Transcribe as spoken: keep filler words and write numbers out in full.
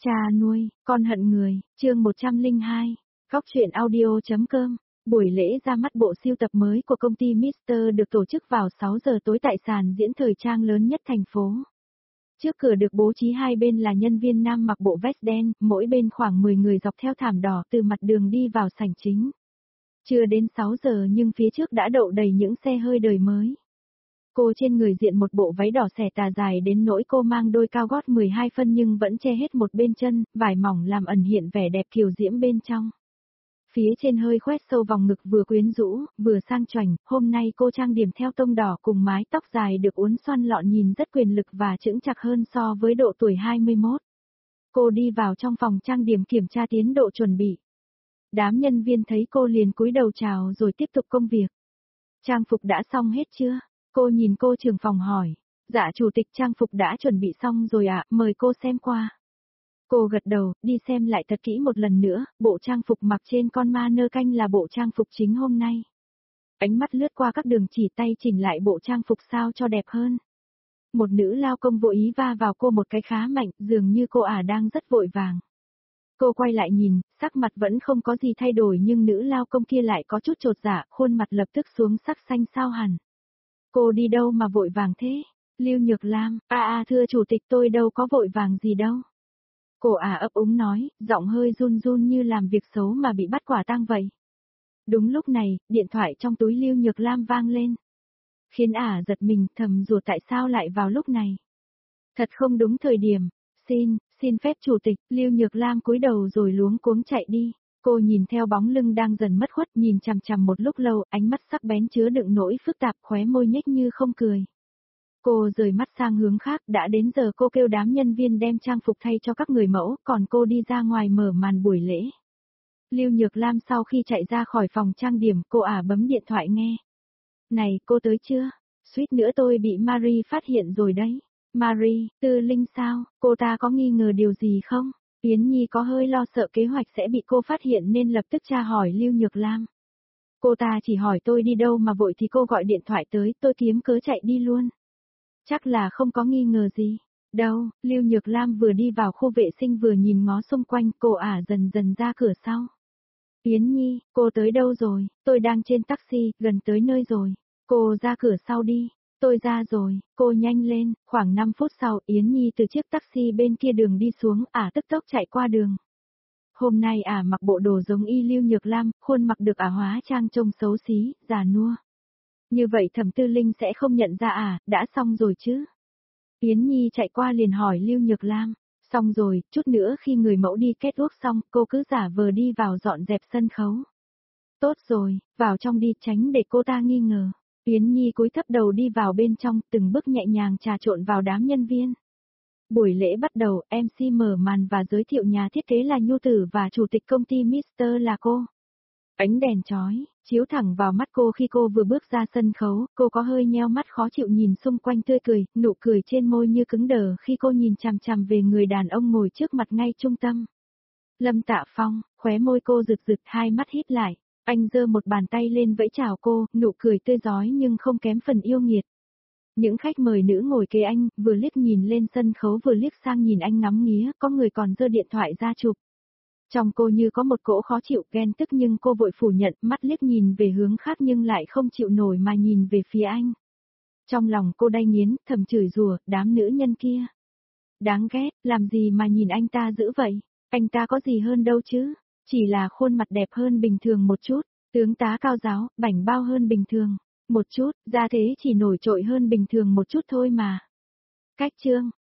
Cha nuôi, con hận người, chương một trăm lẻ hai, Góc truyện audio.com. Buổi lễ ra mắt bộ sưu tập mới của công ty Mister được tổ chức vào sáu giờ tối tại sàn diễn thời trang lớn nhất thành phố. Trước cửa được bố trí hai bên là nhân viên nam mặc bộ vest đen, mỗi bên khoảng mười người dọc theo thảm đỏ từ mặt đường đi vào sảnh chính. Chưa đến sáu giờ nhưng phía trước đã đậu đầy những xe hơi đời mới. Cô trên người diện một bộ váy đỏ xẻ tà dài đến nỗi cô mang đôi cao gót mười hai phân nhưng vẫn che hết một bên chân, vải mỏng làm ẩn hiện vẻ đẹp kiều diễm bên trong. Phía trên hơi khoét sâu vòng ngực vừa quyến rũ, vừa sang chảnh, hôm nay cô trang điểm theo tông đỏ cùng mái tóc dài được uốn xoăn lọn nhìn rất quyền lực và chững chạc hơn so với độ tuổi hai mươi mốt. Cô đi vào trong phòng trang điểm kiểm tra tiến độ chuẩn bị. Đám nhân viên thấy cô liền cúi đầu chào rồi tiếp tục công việc. Trang phục đã xong hết chưa? Cô nhìn cô trưởng phòng hỏi. Dạ chủ tịch, trang phục đã chuẩn bị xong rồi ạ, mời cô xem qua. Cô gật đầu, đi xem lại thật kỹ một lần nữa, bộ trang phục mặc trên con ma nơ canh là bộ trang phục chính hôm nay. Ánh mắt lướt qua các đường chỉ tay chỉnh lại bộ trang phục sao cho đẹp hơn. Một nữ lao công vô ý va vào cô một cái khá mạnh, dường như cô ả đang rất vội vàng. Cô quay lại nhìn, sắc mặt vẫn không có gì thay đổi nhưng nữ lao công kia lại có chút chột dạ, khuôn mặt lập tức xuống sắc xanh xao hẳn. Cô đi đâu mà vội vàng thế? Lưu Nhược Lam, a à, a thưa chủ tịch, tôi đâu có vội vàng gì đâu. Cô ả ấp úng nói, giọng hơi run run như làm việc xấu mà bị bắt quả tang vậy. Đúng lúc này, điện thoại trong túi Lưu Nhược Lam vang lên. Khiến ả giật mình, thầm rủa tại sao lại vào lúc này. Thật không đúng thời điểm. Xin, xin phép chủ tịch, Lưu Nhược Lam cúi đầu rồi luống cuống chạy đi. Cô nhìn theo bóng lưng đang dần mất khuất, nhìn chằm chằm một lúc lâu, ánh mắt sắc bén chứa đựng nỗi phức tạp, khóe môi nhếch như không cười. Cô rời mắt sang hướng khác, đã đến giờ cô kêu đám nhân viên đem trang phục thay cho các người mẫu, còn cô đi ra ngoài mở màn buổi lễ. Lưu Nhược Lam sau khi chạy ra khỏi phòng trang điểm, cô ả bấm điện thoại nghe. Này, cô tới chưa? Suýt nữa tôi bị Marie phát hiện rồi đấy. Marie, Tư Linh sao, cô ta có nghi ngờ điều gì không? Yến Nhi có hơi lo sợ kế hoạch sẽ bị cô phát hiện nên lập tức tra hỏi Lưu Nhược Lam. Cô ta chỉ hỏi tôi đi đâu mà vội thì cô gọi điện thoại tới, tôi kiếm cớ chạy đi luôn. Chắc là không có nghi ngờ gì. Đâu, Lưu Nhược Lam vừa đi vào khu vệ sinh vừa nhìn ngó xung quanh, cô ả dần dần ra cửa sau. Yến Nhi, cô tới đâu rồi? Tôi đang trên taxi, gần tới nơi rồi. Cô ra cửa sau đi. Tôi ra rồi, cô nhanh lên, khoảng năm phút sau Yến Nhi từ chiếc taxi bên kia đường đi xuống, ả tức tốc chạy qua đường. Hôm nay ả mặc bộ đồ giống y Lưu Nhược Lam, khuôn mặt được ả hóa trang trông xấu xí, già nua. Như vậy Thẩm Tư Linh sẽ không nhận ra ả, đã xong rồi chứ? Yến Nhi chạy qua liền hỏi Lưu Nhược Lam, xong rồi, chút nữa khi người mẫu đi kết ước xong, cô cứ giả vờ đi vào dọn dẹp sân khấu. Tốt rồi, vào trong đi tránh để cô ta nghi ngờ. Yến Nhi cúi thấp đầu đi vào bên trong, từng bước nhẹ nhàng trà trộn vào đám nhân viên. Buổi lễ bắt đầu, em xê mở màn và giới thiệu nhà thiết kế là Nhu Tử và chủ tịch công ty Mister là cô. Ánh đèn chói, chiếu thẳng vào mắt cô khi cô vừa bước ra sân khấu, cô có hơi nheo mắt khó chịu nhìn xung quanh tươi cười, nụ cười trên môi như cứng đờ khi cô nhìn chằm chằm về người đàn ông ngồi trước mặt ngay trung tâm. Lâm Tạ Phong, khóe môi cô rực rực, hai mắt híp lại. Anh giơ một bàn tay lên vẫy chào cô, nụ cười tươi rói nhưng không kém phần yêu nghiệt. Những khách mời nữ ngồi kế anh, vừa liếc nhìn lên sân khấu vừa liếc sang nhìn anh ngắm nghía, có người còn giơ điện thoại ra chụp. Trong cô như có một cỗ khó chịu, ghen tức nhưng cô vội phủ nhận, mắt liếc nhìn về hướng khác nhưng lại không chịu nổi mà nhìn về phía anh. Trong lòng cô đay nghiến, thầm chửi rủa, đám nữ nhân kia. Đáng ghét, làm gì mà nhìn anh ta dữ vậy, anh ta có gì hơn đâu chứ. Chỉ là khuôn mặt đẹp hơn bình thường một chút, tướng tá cao giáo, bảnh bao hơn bình thường, một chút, ra thế chỉ nổi trội hơn bình thường một chút thôi mà. Cách chương,